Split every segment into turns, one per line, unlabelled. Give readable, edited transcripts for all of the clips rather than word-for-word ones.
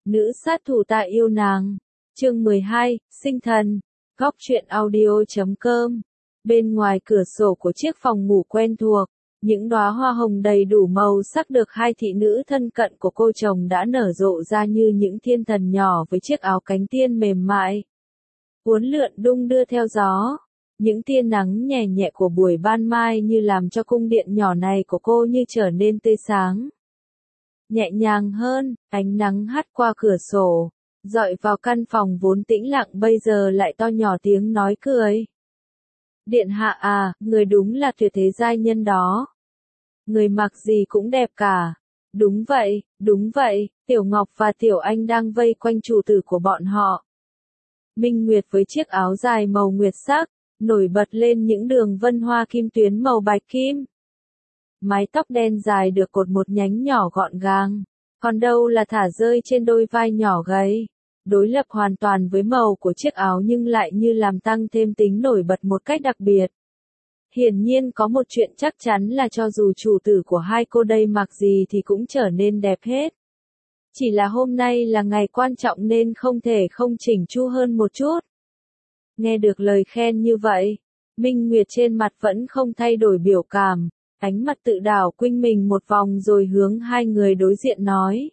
Nữ sát thủ ta yêu nàng. Chương 12, sinh thần. Góc truyện audio.com. Bên ngoài cửa sổ của chiếc phòng ngủ quen thuộc, những đóa hoa hồng đầy đủ màu sắc được hai thị nữ thân cận của cô chồng đã nở rộ ra như những thiên thần nhỏ với chiếc áo cánh tiên mềm mại, uốn lượn đung đưa theo gió. Những tia nắng nhẹ nhẹ của buổi ban mai như làm cho cung điện nhỏ này của cô như trở nên tươi sáng. Nhẹ nhàng hơn, ánh nắng hắt qua cửa sổ, dọi vào căn phòng vốn tĩnh lặng bây giờ lại to nhỏ tiếng nói cười. Điện hạ à, người đúng là tuyệt thế giai nhân đó. Người mặc gì cũng đẹp cả. Đúng vậy, Tiểu Ngọc và Tiểu Anh đang vây quanh chủ tử của bọn họ. Minh Nguyệt với chiếc áo dài màu nguyệt sắc, nổi bật lên những đường vân hoa kim tuyến màu bạch kim. Mái tóc đen dài được cột một nhánh nhỏ gọn gàng, còn đâu là thả rơi trên đôi vai nhỏ gầy, đối lập hoàn toàn với màu của chiếc áo nhưng lại như làm tăng thêm tính nổi bật một cách đặc biệt. Hiển nhiên có một chuyện chắc chắn là cho dù chủ tử của hai cô đây mặc gì thì cũng trở nên đẹp hết. Chỉ là hôm nay là ngày quan trọng nên không thể không chỉnh chu hơn một chút. Nghe được lời khen như vậy, Minh Nguyệt trên mặt vẫn không thay đổi biểu cảm, ánh mắt tự đảo quanh mình một vòng rồi hướng hai người đối diện nói.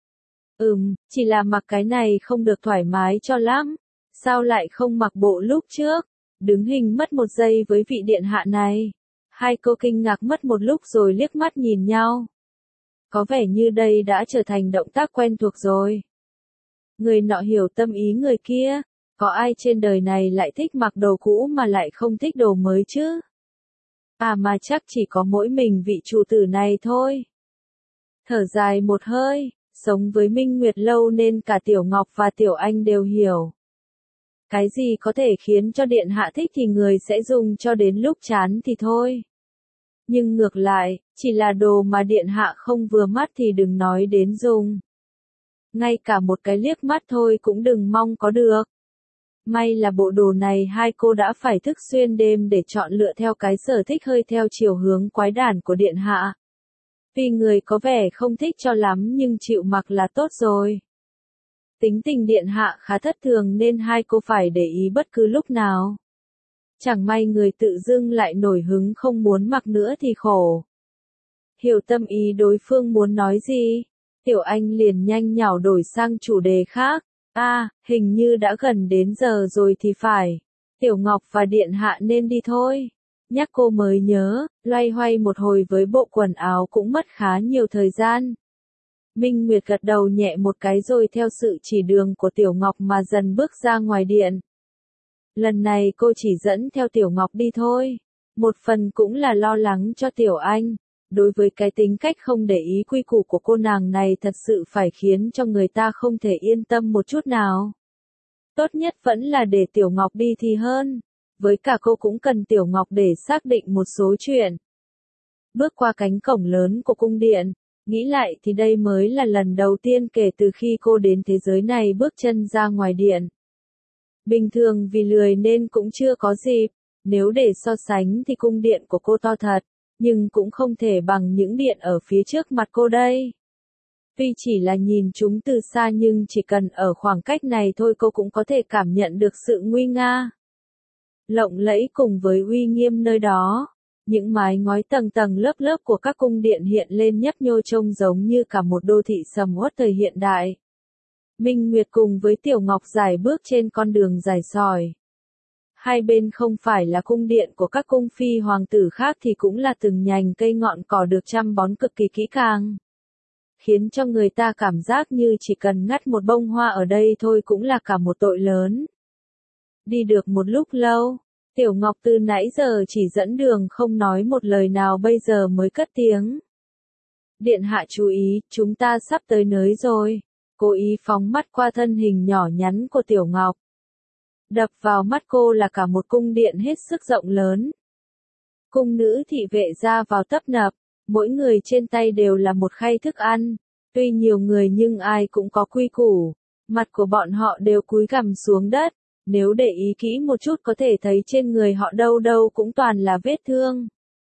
Chỉ là mặc cái này không được thoải mái cho lắm, sao lại không mặc bộ lúc trước, đứng hình mất một giây với vị điện hạ này. Hai cô kinh ngạc mất một lúc rồi liếc mắt nhìn nhau. Có vẻ như đây đã trở thành động tác quen thuộc rồi. Người nọ hiểu tâm ý người kia, có ai trên đời này lại thích mặc đồ cũ mà lại không thích đồ mới chứ? À mà chắc chỉ có mỗi mình vị chủ tử này thôi. Thở dài một hơi, sống với Minh Nguyệt lâu nên cả Tiểu Ngọc và Tiểu Anh đều hiểu. Cái gì có thể khiến cho điện hạ thích thì người sẽ dùng cho đến lúc chán thì thôi. Nhưng ngược lại, chỉ là đồ mà điện hạ không vừa mắt thì đừng nói đến dùng. Ngay cả một cái liếc mắt thôi cũng đừng mong có được. May là bộ đồ này hai cô đã phải thức xuyên đêm để chọn lựa theo cái sở thích hơi theo chiều hướng quái đản của điện hạ. Vì người có vẻ không thích cho lắm nhưng chịu mặc là tốt rồi. Tính tình điện hạ khá thất thường nên hai cô phải để ý bất cứ lúc nào. Chẳng may người tự dưng lại nổi hứng không muốn mặc nữa thì khổ. Hiểu tâm ý đối phương muốn nói gì, Tiểu Anh liền nhanh nhảu đổi sang chủ đề khác. Hình như đã gần đến giờ rồi thì phải. Tiểu Ngọc và điện hạ nên đi thôi. Nhắc cô mới nhớ, loay hoay một hồi với bộ quần áo cũng mất khá nhiều thời gian. Minh Nguyệt gật đầu nhẹ một cái rồi theo sự chỉ đường của Tiểu Ngọc mà dần bước ra ngoài điện. Lần này cô chỉ dẫn theo Tiểu Ngọc đi thôi. Một phần cũng là lo lắng cho Tiểu Anh. Đối với cái tính cách không để ý quy củ của cô nàng này thật sự phải khiến cho người ta không thể yên tâm một chút nào. Tốt nhất vẫn là để Tiểu Ngọc đi thì hơn. Với cả cô cũng cần Tiểu Ngọc để xác định một số chuyện. Bước qua cánh cổng lớn của cung điện, nghĩ lại thì đây mới là lần đầu tiên kể từ khi cô đến thế giới này bước chân ra ngoài điện. Bình thường vì lười nên cũng chưa có dịp, nếu để so sánh thì cung điện của cô to thật, nhưng cũng không thể bằng những điện ở phía trước mặt cô đây. Tuy chỉ là nhìn chúng từ xa nhưng chỉ cần ở khoảng cách này thôi cô cũng có thể cảm nhận được sự nguy nga, lộng lẫy cùng với uy nghiêm nơi đó. Những mái ngói tầng tầng lớp lớp của các cung điện hiện lên nhấp nhô trông giống như cả một đô thị sầm uất thời hiện đại. Minh Nguyệt cùng với Tiểu Ngọc giải bước trên con đường dài sỏi. Hai bên không phải là cung điện của các cung phi hoàng tử khác thì cũng là từng nhành cây ngọn cỏ được chăm bón cực kỳ kỹ càng. Khiến cho người ta cảm giác như chỉ cần ngắt một bông hoa ở đây thôi cũng là cả một tội lớn. Đi được một lúc lâu, Tiểu Ngọc từ nãy giờ chỉ dẫn đường không nói một lời nào bây giờ mới cất tiếng. Điện hạ chú ý, chúng ta sắp tới nơi rồi. Cố ý phóng mắt qua thân hình nhỏ nhắn của Tiểu Ngọc. Đập vào mắt cô là cả một cung điện hết sức rộng lớn. Cung nữ thị vệ ra vào tấp nập, mỗi người trên tay đều là một khay thức ăn. Tuy nhiều người nhưng ai cũng có quy củ, mặt của bọn họ đều cúi gằm xuống đất. Nếu để ý kỹ một chút có thể thấy trên người họ đâu đâu cũng toàn là vết thương.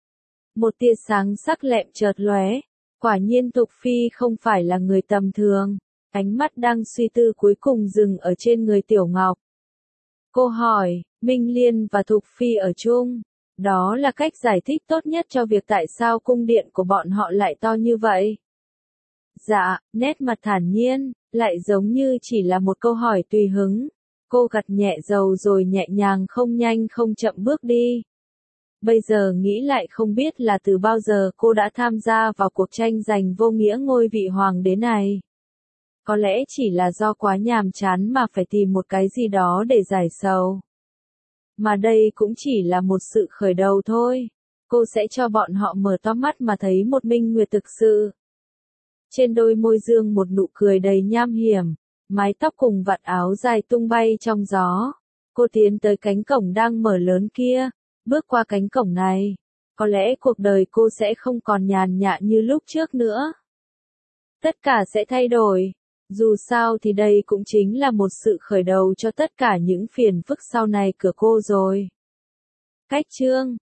Một tia sáng sắc lẹm chợt lóe, quả nhiên Thục Phi không phải là người tầm thường. Ánh mắt đang suy tư cuối cùng dừng ở trên người Tiểu Ngọc. Cô hỏi, Minh Liên và Thục Phi ở chung. Đó là cách giải thích tốt nhất cho việc tại sao cung điện của bọn họ lại to như vậy. Dạ, nét mặt thản nhiên, lại giống như chỉ là một câu hỏi tùy hứng. Cô gật nhẹ đầu rồi nhẹ nhàng không nhanh không chậm bước đi. Bây giờ nghĩ lại không biết là từ bao giờ cô đã tham gia vào cuộc tranh giành vô nghĩa ngôi vị hoàng đế này. Có lẽ chỉ là do quá nhàm chán mà phải tìm một cái gì đó để giải sầu. Mà đây cũng chỉ là một sự khởi đầu thôi. Cô sẽ cho bọn họ mở to mắt mà thấy một Minh Nguyệt thực sự. Trên đôi môi dương một nụ cười đầy nham hiểm, mái tóc cùng vạt áo dài tung bay trong gió. Cô tiến tới cánh cổng đang mở lớn kia, bước qua cánh cổng này. Có lẽ cuộc đời cô sẽ không còn nhàn nhã như lúc trước nữa. Tất cả sẽ thay đổi. Dù sao thì đây cũng chính là một sự khởi đầu cho tất cả những phiền phức sau này của cô rồi. Cách chương